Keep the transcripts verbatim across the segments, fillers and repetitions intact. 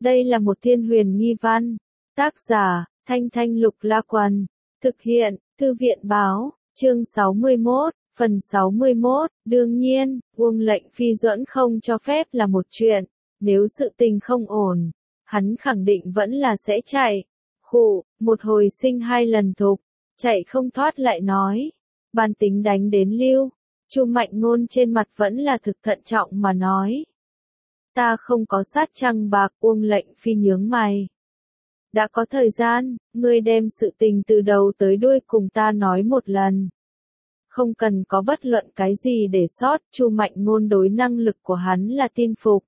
Đây là một thiên huyền nghi văn. Tác giả, Thanh Thanh Lục La Quần. Thực hiện, Thư viện Báo, chương sáu mươi mốt, phần sáu mươi mốt. Đương nhiên, Uông Lệnh Phi duẫn không cho phép là một chuyện. Nếu sự tình không ổn, hắn khẳng định vẫn là sẽ chạy. Khụ, một hồi sinh hai lần thục, chạy không thoát lại nói. Bàn tính đánh đến lưu. Chu Mạnh Ngôn trên mặt vẫn là thực thận trọng mà nói. Ta không có sát trăng bạc. Uông Lệnh Phi nhướng mày. Đã có thời gian, ngươi đem sự tình từ đầu tới đuôi cùng ta nói một lần. Không cần có bất luận cái gì để sót. Chu Mạnh Ngôn đối năng lực của hắn là tin phục.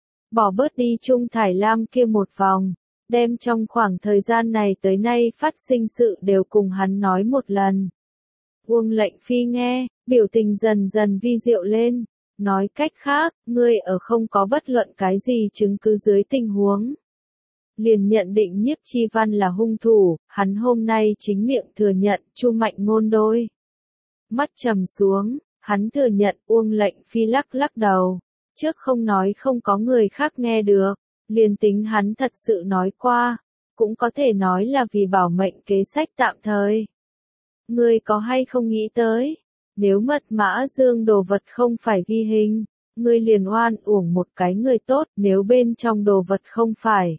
Bỏ bớt đi Trung Thải Lam kia một vòng, đem trong khoảng thời gian này tới nay phát sinh sự đều cùng hắn nói một lần. Uông Lệnh Phi nghe, biểu tình dần dần vi diệu lên, nói cách khác, ngươi ở không có bất luận cái gì chứng cứ dưới tình huống. Liền nhận định Nhiếp Chi Văn là hung thủ, hắn hôm nay chính miệng thừa nhận. Chu Mạnh Ngôn đôi mắt trầm xuống, hắn thừa nhận. Uông Lệnh Phi lắc lắc đầu, trước không nói không có người khác nghe được, liền tính hắn thật sự nói qua, cũng có thể nói là vì bảo mệnh kế sách tạm thời. Ngươi có hay không nghĩ tới, nếu mật mã dương đồ vật không phải ghi hình, ngươi liền oan uổng một cái người tốt. Nếu bên trong đồ vật không phải,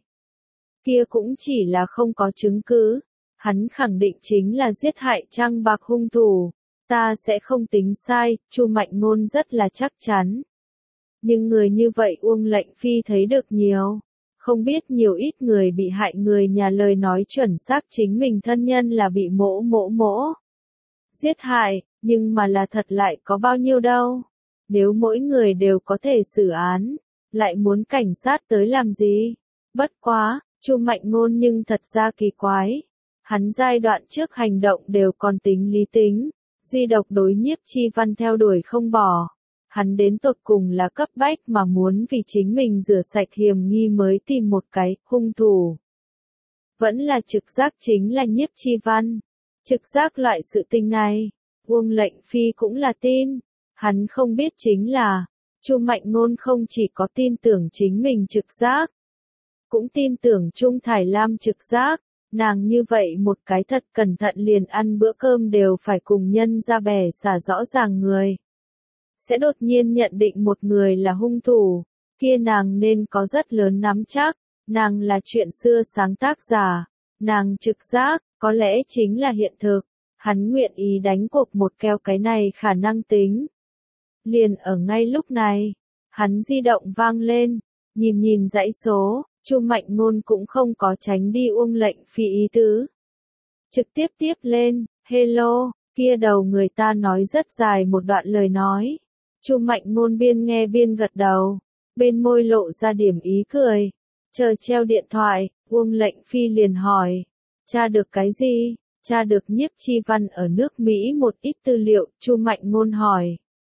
kia cũng chỉ là không có chứng cứ. Hắn khẳng định chính là giết hại Trăng Bạc hung thủ. Ta sẽ không tính sai. Chu Mạnh Ngôn rất là chắc chắn. Nhưng người như vậy Uông Lệnh Phi thấy được nhiều. Không biết nhiều ít người bị hại người nhà lời nói chuẩn xác chính mình thân nhân là bị mỗ mỗ mỗ giết hại, nhưng mà là thật lại có bao nhiêu đâu. Nếu mỗi người đều có thể xử án, lại muốn cảnh sát tới làm gì? Bất quá, Chu Mạnh Ngôn nhưng thật ra kỳ quái. Hắn giai đoạn trước hành động đều còn tính lý tính, duy độc đối Nhiếp Chi Văn theo đuổi không bỏ. Hắn đến tột cùng là cấp bách mà muốn vì chính mình rửa sạch hiểm nghi mới tìm một cái hung thủ. Vẫn là trực giác chính là Nhiếp Chi Văn. Trực giác loại sự tình này, Uông Lệnh Phi cũng là tin. Hắn không biết chính là, Chu Mạnh Ngôn không chỉ có tin tưởng chính mình trực giác, cũng tin tưởng Trung Thải Lam trực giác. Nàng như vậy một cái thật cẩn thận liền ăn bữa cơm đều phải cùng nhân ra bẻ xả rõ ràng người. Sẽ đột nhiên nhận định một người là hung thủ, kia nàng nên có rất lớn nắm chắc. Nàng là chuyện xưa sáng tác giả, nàng trực giác, có lẽ chính là hiện thực. Hắn nguyện ý đánh cuộc một keo cái này khả năng tính. Liền ở ngay lúc này, hắn di động vang lên, nhìn nhìn dãy số, Chu Mạnh Ngôn cũng không có tránh đi Uông Lệnh Phi ý tứ. Trực tiếp tiếp lên, hello, kia đầu người ta nói rất dài một đoạn lời nói. Chu Mạnh Ngôn biên nghe biên gật đầu, bên môi lộ ra điểm ý cười. Chờ treo điện thoại, Uông Lệnh Phi liền hỏi, tra được cái gì? Tra được Nhiếp Chi Văn ở nước Mỹ một ít tư liệu. Chu Mạnh Ngôn hỏi,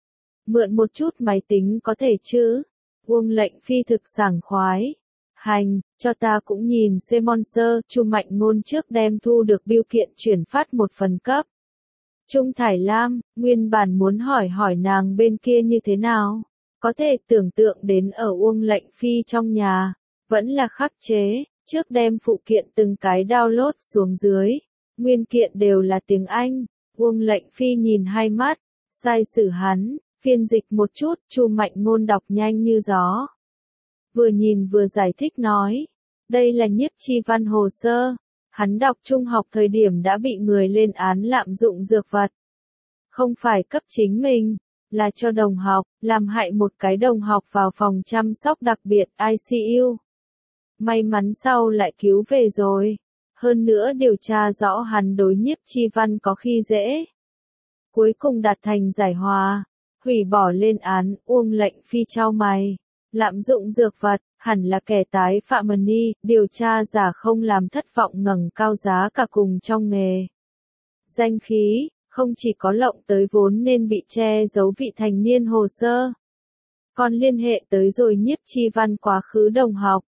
mượn một chút máy tính có thể chứ? Uông Lệnh Phi thực sảng khoái. Hành, cho ta cũng nhìn xem sơ. Chu Mạnh Ngôn trước đem thu được bưu kiện chuyển phát một phần cấp. Trung Thải Lam, nguyên bản muốn hỏi hỏi nàng bên kia như thế nào. Có thể tưởng tượng đến ở Uông Lệnh Phi trong nhà, vẫn là khắc chế, trước đem phụ kiện từng cái download xuống dưới. Nguyên kiện đều là tiếng Anh. Uông Lệnh Phi nhìn hai mắt, sai sử hắn, phiên dịch một chút. Chu Mạnh Ngôn đọc nhanh như gió. Vừa nhìn vừa giải thích nói, đây là Nhiếp Chi Văn hồ sơ. Hắn đọc trung học thời điểm đã bị người lên án lạm dụng dược vật. Không phải cấp chính mình, là cho đồng học, làm hại một cái đồng học vào phòng chăm sóc đặc biệt I C U. May mắn sau lại cứu về rồi. Hơn nữa điều tra rõ hắn đối Nhiếp Chi Văn có khi dễ. Cuối cùng đạt thành giải hòa, hủy bỏ lên án. Uông Lệnh Phi chau mày. Lạm dụng dược vật, hẳn là kẻ tái phạm ni, điều tra giả không làm thất vọng ngẩng cao giá cả cùng trong nghề. Danh khí, không chỉ có lộng tới vốn nên bị che giấu vị thành niên hồ sơ, còn liên hệ tới rồi Nhiếp Chi Văn quá khứ đồng học.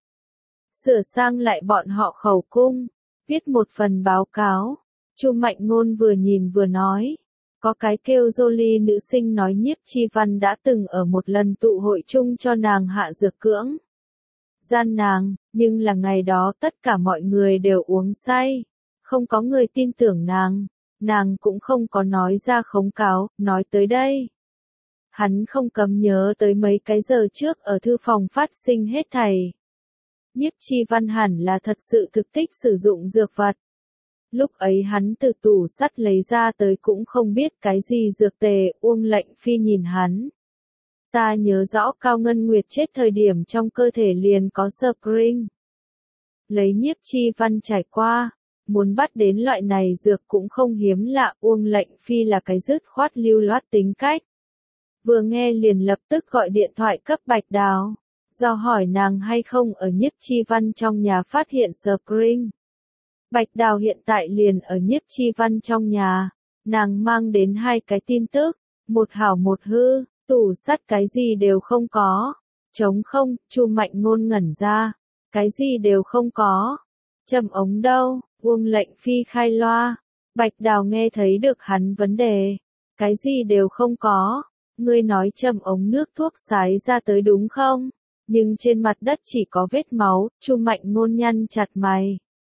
Sửa sang lại bọn họ khẩu cung, viết một phần báo cáo. Chu Mạnh Ngôn vừa nhìn vừa nói. Có cái kêu Jolie nữ sinh nói Nhiếp Chi Văn đã từng ở một lần tụ hội chung cho nàng hạ dược cưỡng gian nàng, Nhưng là ngày đó tất cả mọi người đều uống say, không có người tin tưởng nàng, nàng cũng không có nói ra khống cáo, nói tới đây. Hắn không cấm nhớ tới mấy cái giờ trước ở thư phòng phát sinh hết thảy. Nhiếp Chi Văn hẳn là thật sự thực thích sử dụng dược vật. Lúc ấy hắn từ tủ sắt lấy ra tới cũng không biết cái gì dược tề, Uông Lệnh Phi nhìn hắn. Ta nhớ rõ Cao Ngân Nguyệt chết thời điểm trong cơ thể liền có spring. Lấy Nhiếp Chi Văn trải qua, muốn bắt đến loại này dược cũng không hiếm lạ, Uông Lệnh Phi là cái dứt khoát lưu loát tính cách. Vừa nghe liền lập tức gọi điện thoại cấp Bạch Đào, do hỏi nàng hay không ở Nhiếp Chi Văn trong nhà phát hiện spring. Bạch Đào hiện tại liền ở Nhiếp Chi Văn trong nhà, nàng mang đến hai cái tin tức, một hảo một hư, tủ sắt cái gì đều không có, trống không, Chu Mạnh Ngôn ngẩn ra, cái gì đều không có, châm ống đâu, Uông Lệnh Phi khai loa, Bạch Đào nghe thấy được hắn vấn đề, cái gì đều không có, ngươi nói châm ống nước thuốc sái ra tới đúng không, nhưng trên mặt đất chỉ có vết máu, Chu Mạnh Ngôn nhăn chặt mày.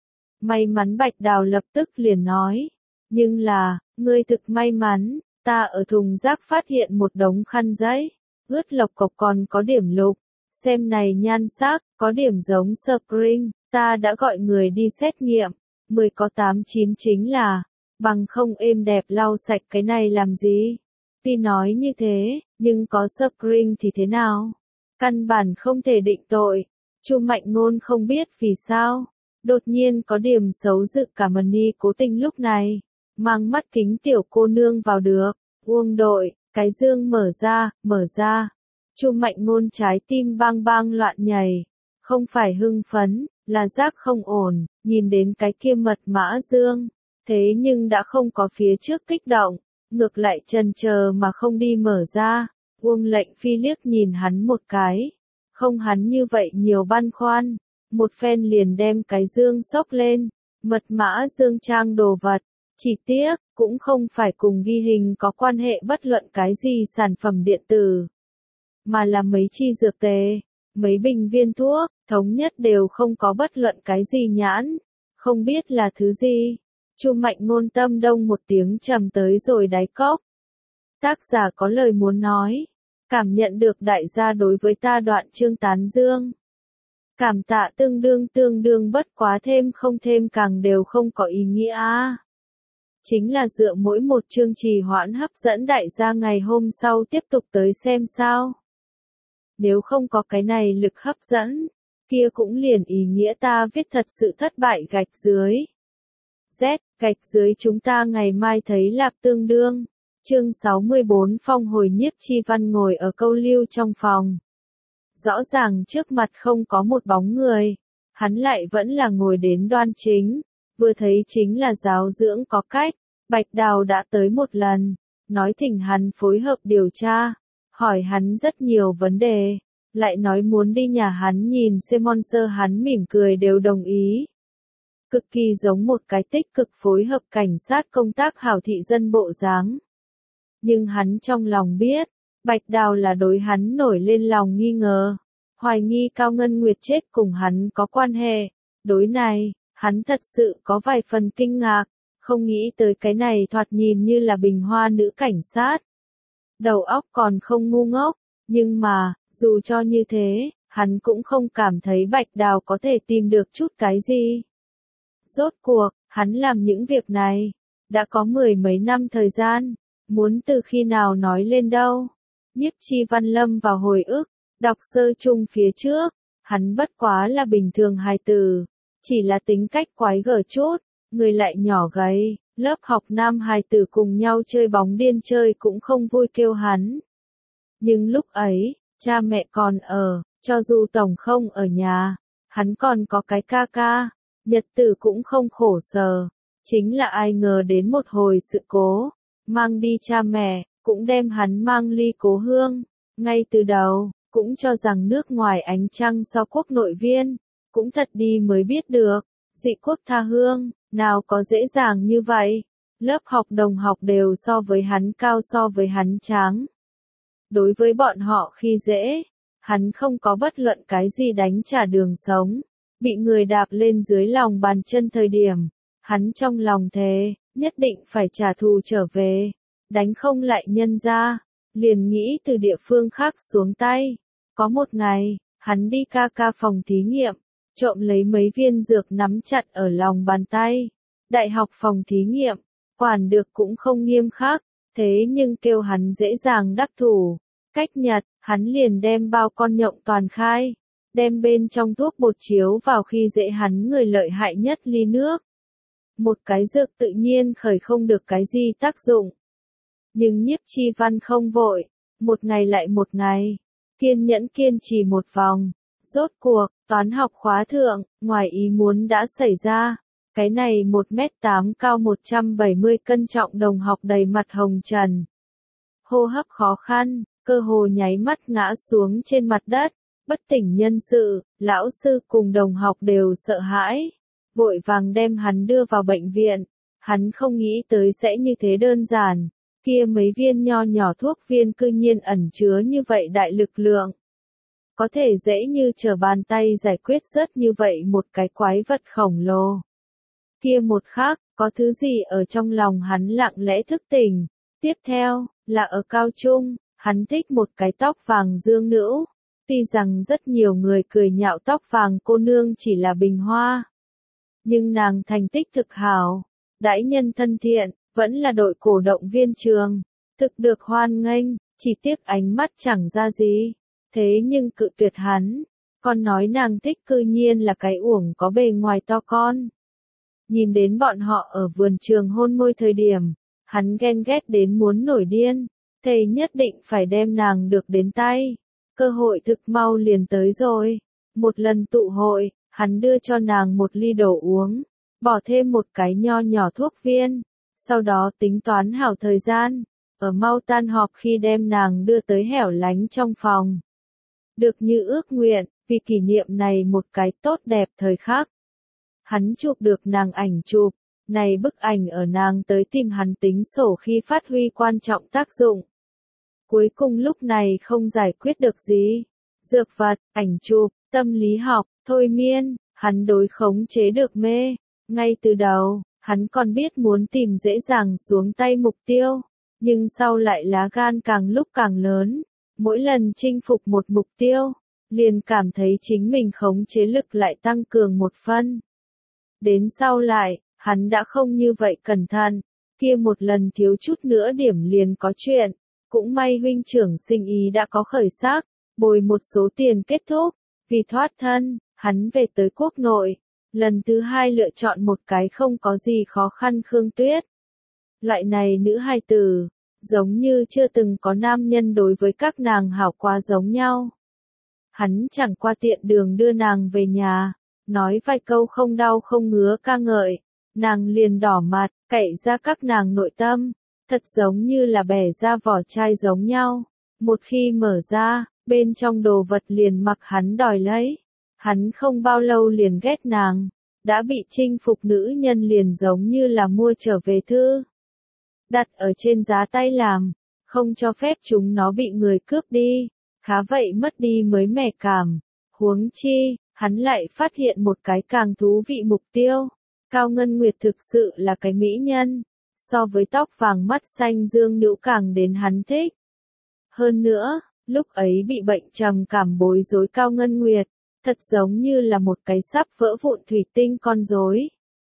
May mắn Bạch Đào lập tức liền nói, nhưng là, ngươi thực may mắn, ta ở thùng rác phát hiện một đống khăn giấy, ướt lộc cộc còn có điểm lục, xem này nhan sắc, có điểm giống spring, ta đã gọi người đi xét nghiệm, mười có tám chín chính là, bằng không êm đẹp lau sạch cái này làm gì. Tuy nói như thế, nhưng có spring thì thế nào? Căn bản không thể định tội. Chu Mạnh Ngôn không biết vì sao. Đột nhiên có điểm xấu dự cả Mani Cố Tình lúc này. Mang mắt kính tiểu cô nương vào được. Uông đội, cái dương mở ra, mở ra. Chu Mạnh Ngôn trái tim bang bang loạn nhảy. Không phải hưng phấn, là giác không ổn, nhìn đến cái kia mật mã dương. Thế nhưng đã không có phía trước kích động. Ngược lại chần chờ mà không đi mở ra, Uông Lệnh Phi liếc nhìn hắn một cái, không hắn như vậy nhiều băn khoăn, một phen liền đem cái dương xốc lên, mật mã dương trang đồ vật, chỉ tiếc, cũng không phải cùng ghi hình có quan hệ bất luận cái gì sản phẩm điện tử, mà là mấy chi dược tề, mấy bình viên thuốc, thống nhất đều không có bất luận cái gì nhãn, không biết là thứ gì. Chu Mạnh Ngôn tâm đông một tiếng trầm tới rồi đáy cốc. Tác giả có lời muốn nói. Cảm nhận được đại gia đối với ta đoạn chương tán dương. Cảm tạ tương đương tương đương bất quá thêm không thêm càng đều không có ý nghĩa a. Chính là dựa mỗi một chương trì hoãn hấp dẫn đại gia ngày hôm sau tiếp tục tới xem sao. Nếu không có cái này lực hấp dẫn, kia cũng liền ý nghĩa ta viết thật sự thất bại gạch dưới. Z, gạch dưới chúng ta ngày mai thấy lạp tương đương. Chương sáu mươi bốn Phong hồi Nhiếp Chi Văn ngồi ở câu lưu trong phòng. Rõ ràng trước mặt không có một bóng người. Hắn lại vẫn là ngồi đến đoan chính. Vừa thấy chính là giáo dưỡng có cách. Bạch Đào đã tới một lần. Nói thỉnh hắn phối hợp điều tra. Hỏi hắn rất nhiều vấn đề. Lại nói muốn đi nhà hắn nhìn xem monster, hắn mỉm cười đều đồng ý. Cực kỳ giống một cái tích cực phối hợp cảnh sát công tác hảo thị dân bộ dáng. Nhưng hắn trong lòng biết, Bạch Đào là đối hắn nổi lên lòng nghi ngờ, hoài nghi Cao Ngân Nguyệt chết cùng hắn có quan hệ. Đối này, hắn thật sự có vài phần kinh ngạc, không nghĩ tới cái này thoạt nhìn như là bình hoa nữ cảnh sát. Đầu óc còn không ngu ngốc, nhưng mà, dù cho như thế, hắn cũng không cảm thấy Bạch Đào có thể tìm được chút cái gì. Rốt cuộc, hắn làm những việc này, đã có mười mấy năm thời gian, muốn từ khi nào nói lên đâu. Nhiếp Chi Văn lâm vào hồi ức, đọc sơ chung phía trước, hắn bất quá là bình thường hài tử, chỉ là tính cách quái gở chút, người lại nhỏ gầy, lớp học nam hài tử cùng nhau chơi bóng điên chơi cũng không vui kêu hắn. Nhưng lúc ấy, cha mẹ còn ở, cho dù tổng không ở nhà, hắn còn có cái ca ca. Nhật tử cũng không khổ sở, chính là ai ngờ đến một hồi sự cố, mang đi cha mẹ, cũng đem hắn mang ly cố hương, ngay từ đầu, cũng cho rằng nước ngoài ánh trăng so quốc nội viên, cũng thật đi mới biết được, dị quốc tha hương, nào có dễ dàng như vậy, lớp học đồng học đều so với hắn cao so với hắn tráng. Đối với bọn họ khi dễ, hắn không có bất luận cái gì đánh trả đường sống. bị người đạp lên dưới lòng bàn chân thời điểm, hắn trong lòng thề, nhất định phải trả thù trở về, đánh không lại nhân ra, liền nghĩ từ địa phương khác xuống tay. Có một ngày, hắn đi ca ca phòng thí nghiệm, trộm lấy mấy viên dược nắm chặt ở lòng bàn tay. Đại học phòng thí nghiệm, quản được cũng không nghiêm khắc, thế nhưng kêu hắn dễ dàng đắc thủ. Cách nhật, hắn liền đem bao con nhộng toàn khai, đem bên trong thuốc bột chiếu vào khi dễ hắn người lợi hại nhất ly nước. Một cái dược tự nhiên khởi không được cái gì tác dụng. Nhưng Nhiếp Chi Văn không vội, một ngày lại một ngày, kiên nhẫn kiên trì một vòng. Rốt cuộc, toán học khóa thượng, ngoài ý muốn đã xảy ra. Cái này một mét tám cao một trăm bảy mươi cân trọng đồng học đầy mặt hồng trần. Hô hấp khó khăn, cơ hồ nháy mắt ngã xuống trên mặt đất, bất tỉnh nhân sự, lão sư cùng đồng học đều sợ hãi. Vội vàng đem hắn đưa vào bệnh viện, hắn không nghĩ tới sẽ như thế đơn giản, kia mấy viên nho nhỏ thuốc viên cư nhiên ẩn chứa như vậy đại lực lượng. Có thể dễ như trở bàn tay giải quyết rất như vậy một cái quái vật khổng lồ. Kia một khắc, có thứ gì ở trong lòng hắn lặng lẽ thức tỉnh. Tiếp theo, là ở cao trung, hắn thích một cái tóc vàng dương nữ. Tuy rằng rất nhiều người cười nhạo tóc vàng cô nương chỉ là bình hoa. Nhưng nàng thành tích thực hảo, đãi nhân thân thiện, vẫn là đội cổ động viên trường. Thực được hoan nghênh, chỉ tiếc ánh mắt chẳng ra gì. Thế nhưng cự tuyệt hắn, còn nói nàng thích cư nhiên là cái uổng có bề ngoài to con. Nhìn đến bọn họ ở vườn trường hôn môi thời điểm, hắn ghen ghét đến muốn nổi điên, thề nhất định phải đem nàng được đến tay. Cơ hội thực mau liền tới rồi. Một lần tụ hội, hắn đưa cho nàng một ly đồ uống, bỏ thêm một cái nho nhỏ thuốc viên, sau đó tính toán hảo thời gian, ở mau tan họp khi đem nàng đưa tới hẻo lánh trong phòng. Được như ước nguyện, vì kỷ niệm này một cái tốt đẹp thời khắc. Hắn chụp được nàng ảnh chụp, này bức ảnh ở nàng tới tìm hắn tính sổ khi phát huy quan trọng tác dụng. Cuối cùng lúc này không giải quyết được gì. Dược vật, ảnh chụp, tâm lý học, thôi miên, hắn đối khống chế được mê. Ngay từ đầu, hắn còn biết muốn tìm dễ dàng xuống tay mục tiêu, nhưng sau lại lá gan càng lúc càng lớn. Mỗi lần chinh phục một mục tiêu, liền cảm thấy chính mình khống chế lực lại tăng cường một phân. Đến sau lại, hắn đã không như vậy cẩn thận, kia một lần thiếu chút nữa điểm liền có chuyện, cũng may huynh trưởng sinh ý đã có khởi sắc, bồi một số tiền kết thúc, vì thoát thân, hắn về tới quốc nội, lần thứ hai lựa chọn một cái không có gì khó khăn Khương Tuyết. Loại này nữ hài tử, giống như chưa từng có nam nhân đối với các nàng hảo quá giống nhau. Hắn chẳng qua tiện đường đưa nàng về nhà, nói vài câu không đau không ngứa ca ngợi, nàng liền đỏ mặt, cậy ra các nàng nội tâm, thật giống như là bẻ ra vỏ chai giống nhau. Một khi mở ra, bên trong đồ vật liền mặc hắn đòi lấy. Hắn không bao lâu liền ghét nàng, đã bị chinh phục nữ nhân liền giống như là mua trở về thư. Đặt ở trên giá tay làm, không cho phép chúng nó bị người cướp đi, khá vậy mất đi mới mẻ cảm. Huống chi, hắn lại phát hiện một cái càng thú vị mục tiêu. Cao Ngân Nguyệt thực sự là cái mỹ nhân, so với tóc vàng mắt xanh dương nữ càng đến hắn thích. Hơn nữa, lúc ấy bị bệnh trầm cảm bối rối Cao Ngân Nguyệt, thật giống như là một cái sắp vỡ vụn thủy tinh con rối.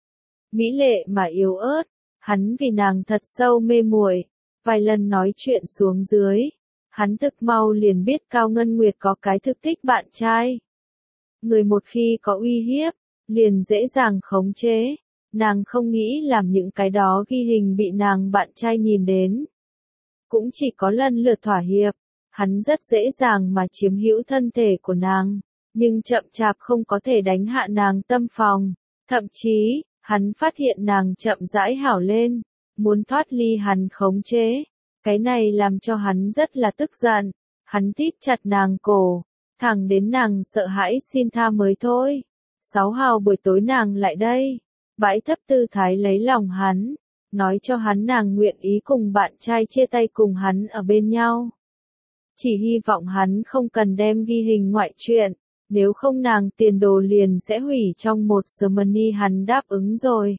Mỹ lệ mà yếu ớt, hắn vì nàng thật sâu mê muội, vài lần nói chuyện xuống dưới, hắn thực mau liền biết Cao Ngân Nguyệt có cái thực thích bạn trai. Người một khi có uy hiếp, liền dễ dàng khống chế, nàng không nghĩ làm những cái đó ghi hình bị nàng bạn trai nhìn đến. Cũng chỉ có lần lượt thỏa hiệp, hắn rất dễ dàng mà chiếm hữu thân thể của nàng, nhưng chậm chạp không có thể đánh hạ nàng tâm phòng, thậm chí, hắn phát hiện nàng chậm rãi hảo lên, muốn thoát ly hắn khống chế, cái này làm cho hắn rất là tức giận, hắn thít chặt nàng cổ, thẳng đến nàng sợ hãi xin tha mới thôi. Sáu hào buổi tối nàng lại đây, bãi thấp tư thái lấy lòng hắn, nói cho hắn nàng nguyện ý cùng bạn trai chia tay cùng hắn ở bên nhau. Chỉ hy vọng hắn không cần đem ghi hình ngoại truyện, nếu không nàng tiền đồ liền sẽ hủy trong một Germany. Hắn đáp ứng rồi.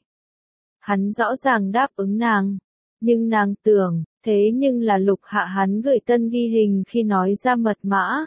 Hắn rõ ràng đáp ứng nàng, nhưng nàng tưởng, thế nhưng là Lục Hạ hắn gửi tân ghi hình khi nói ra mật mã.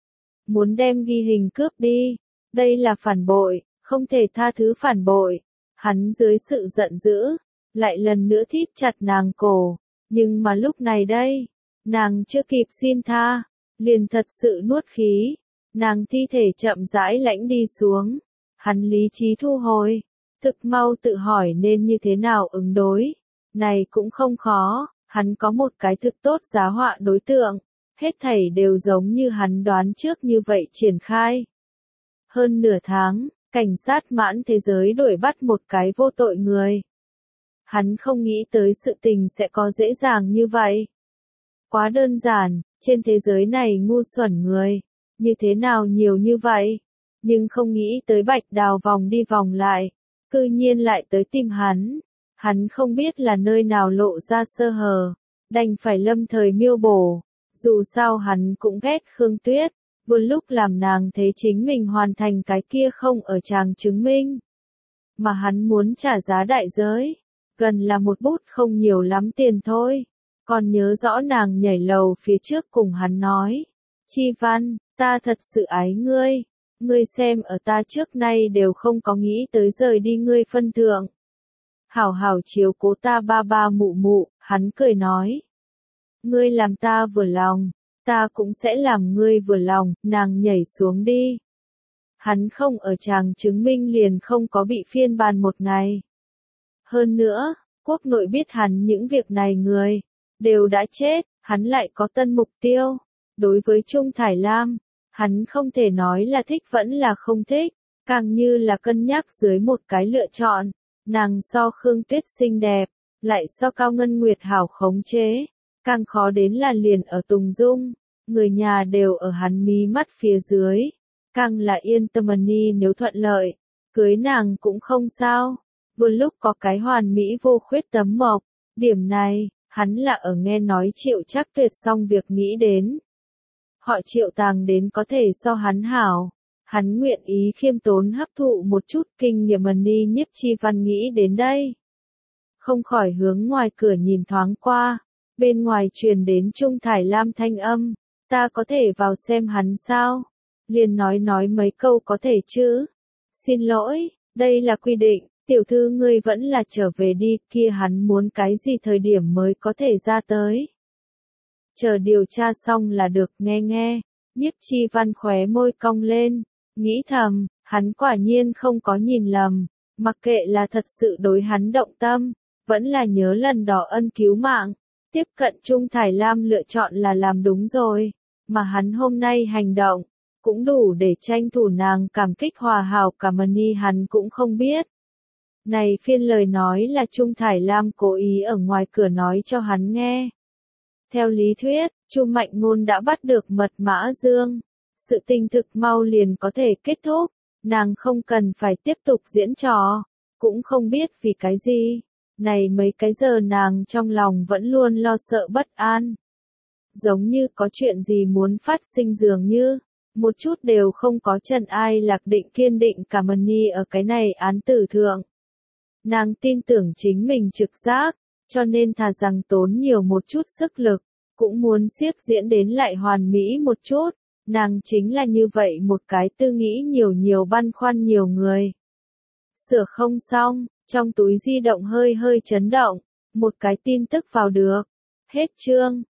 Muốn đem ghi hình cướp đi, đây là phản bội, không thể tha thứ phản bội. Hắn dưới sự giận dữ, lại lần nữa thít chặt nàng cổ, nhưng mà lúc này đây, nàng chưa kịp xin tha, liền thật sự nuốt khí, nàng thi thể chậm rãi lãnh đi xuống, hắn lý trí thu hồi, thực mau tự hỏi nên như thế nào ứng đối, này cũng không khó, hắn có một cái thực tốt giá họa đối tượng, hết thảy đều giống như hắn đoán trước như vậy triển khai. Hơn nửa tháng, cảnh sát mãn thế giới đuổi bắt một cái vô tội người. Hắn không nghĩ tới sự tình sẽ có dễ dàng như vậy. Quá đơn giản, trên thế giới này ngu xuẩn người, như thế nào nhiều như vậy, nhưng không nghĩ tới Bạch Đào vòng đi vòng lại, cư nhiên lại tới tìm hắn. Hắn không biết là nơi nào lộ ra sơ hở, đành phải lâm thời miêu bổ, dù sao hắn cũng ghét Khương Tuyết, vừa lúc làm nàng thấy chính mình hoàn thành cái kia không ở chàng chứng minh. Mà hắn muốn trả giá đại giới, gần là một bút không nhiều lắm tiền thôi. Còn nhớ rõ nàng nhảy lầu phía trước cùng hắn nói, Chi Văn, ta thật sự ái ngươi, ngươi xem ở ta trước nay đều không có nghĩ tới rời đi ngươi phân thượng. Hảo hảo chiếu cố ta ba ba mụ mụ, hắn cười nói. Ngươi làm ta vừa lòng, ta cũng sẽ làm ngươi vừa lòng, nàng nhảy xuống đi. Hắn không ở chàng chứng minh liền không có bị phiên bàn một ngày. Hơn nữa, quốc nội biết hắn những việc này người, đều đã chết, hắn lại có tân mục tiêu. Đối với Trung Thải Lam, hắn không thể nói là thích vẫn là không thích, càng như là cân nhắc dưới một cái lựa chọn. Nàng so Khương Tuyết xinh đẹp, lại so Cao Ngân Nguyệt hảo khống chế, càng khó đến là liền ở Tùng Dung, người nhà đều ở hắn mí mắt phía dưới, càng là yên tâm ni nếu thuận lợi, cưới nàng cũng không sao, vừa lúc có cái hoàn mỹ vô khuyết tấm mộc, điểm này, hắn là ở nghe nói Triệu Trác Tuyệt xong việc nghĩ đến. Họ Triệu tàng đến có thể so hắn hảo. Hắn nguyện ý khiêm tốn hấp thụ một chút kinh nghiệm ni Nhiếp Chi Văn nghĩ đến đây. Không khỏi hướng ngoài cửa nhìn thoáng qua, bên ngoài truyền đến Trung Thải Lam thanh âm, ta có thể vào xem hắn sao? Liền nói nói mấy câu có thể chứ? Xin lỗi, đây là quy định, tiểu thư ngươi vẫn là trở về đi, kia hắn muốn cái gì thời điểm mới có thể ra tới. Chờ điều tra xong là được, nghe nghe, Nhiếp Chi Văn khóe môi cong lên. Nghĩ thầm, hắn quả nhiên không có nhìn lầm, mặc kệ là thật sự đối hắn động tâm, vẫn là nhớ lần đó ân cứu mạng, tiếp cận Trung Thải Lam lựa chọn là làm đúng rồi, mà hắn hôm nay hành động, cũng đủ để tranh thủ nàng cảm kích hòa hảo cảm ơn ni hắn cũng không biết. Này phiên lời nói là Trung Thải Lam cố ý ở ngoài cửa nói cho hắn nghe. Theo lý thuyết, Chu Mạnh Ngôn đã bắt được mật mã dương. Sự tình thực mau liền có thể kết thúc, nàng không cần phải tiếp tục diễn trò, cũng không biết vì cái gì, này mấy cái giờ nàng trong lòng vẫn luôn lo sợ bất an. Giống như có chuyện gì muốn phát sinh dường như, một chút đều không có Trần Ai Lạc định kiên định cảm ơn ni ở cái này án tử thượng. Nàng tin tưởng chính mình trực giác, cho nên thà rằng tốn nhiều một chút sức lực, cũng muốn siếc diễn đến lại hoàn mỹ một chút. Nàng chính là như vậy một cái tư nghĩ nhiều nhiều băn khoăn nhiều người. Sửa không xong, trong túi di động hơi hơi chấn động, một cái tin tức vào được. Hết chương.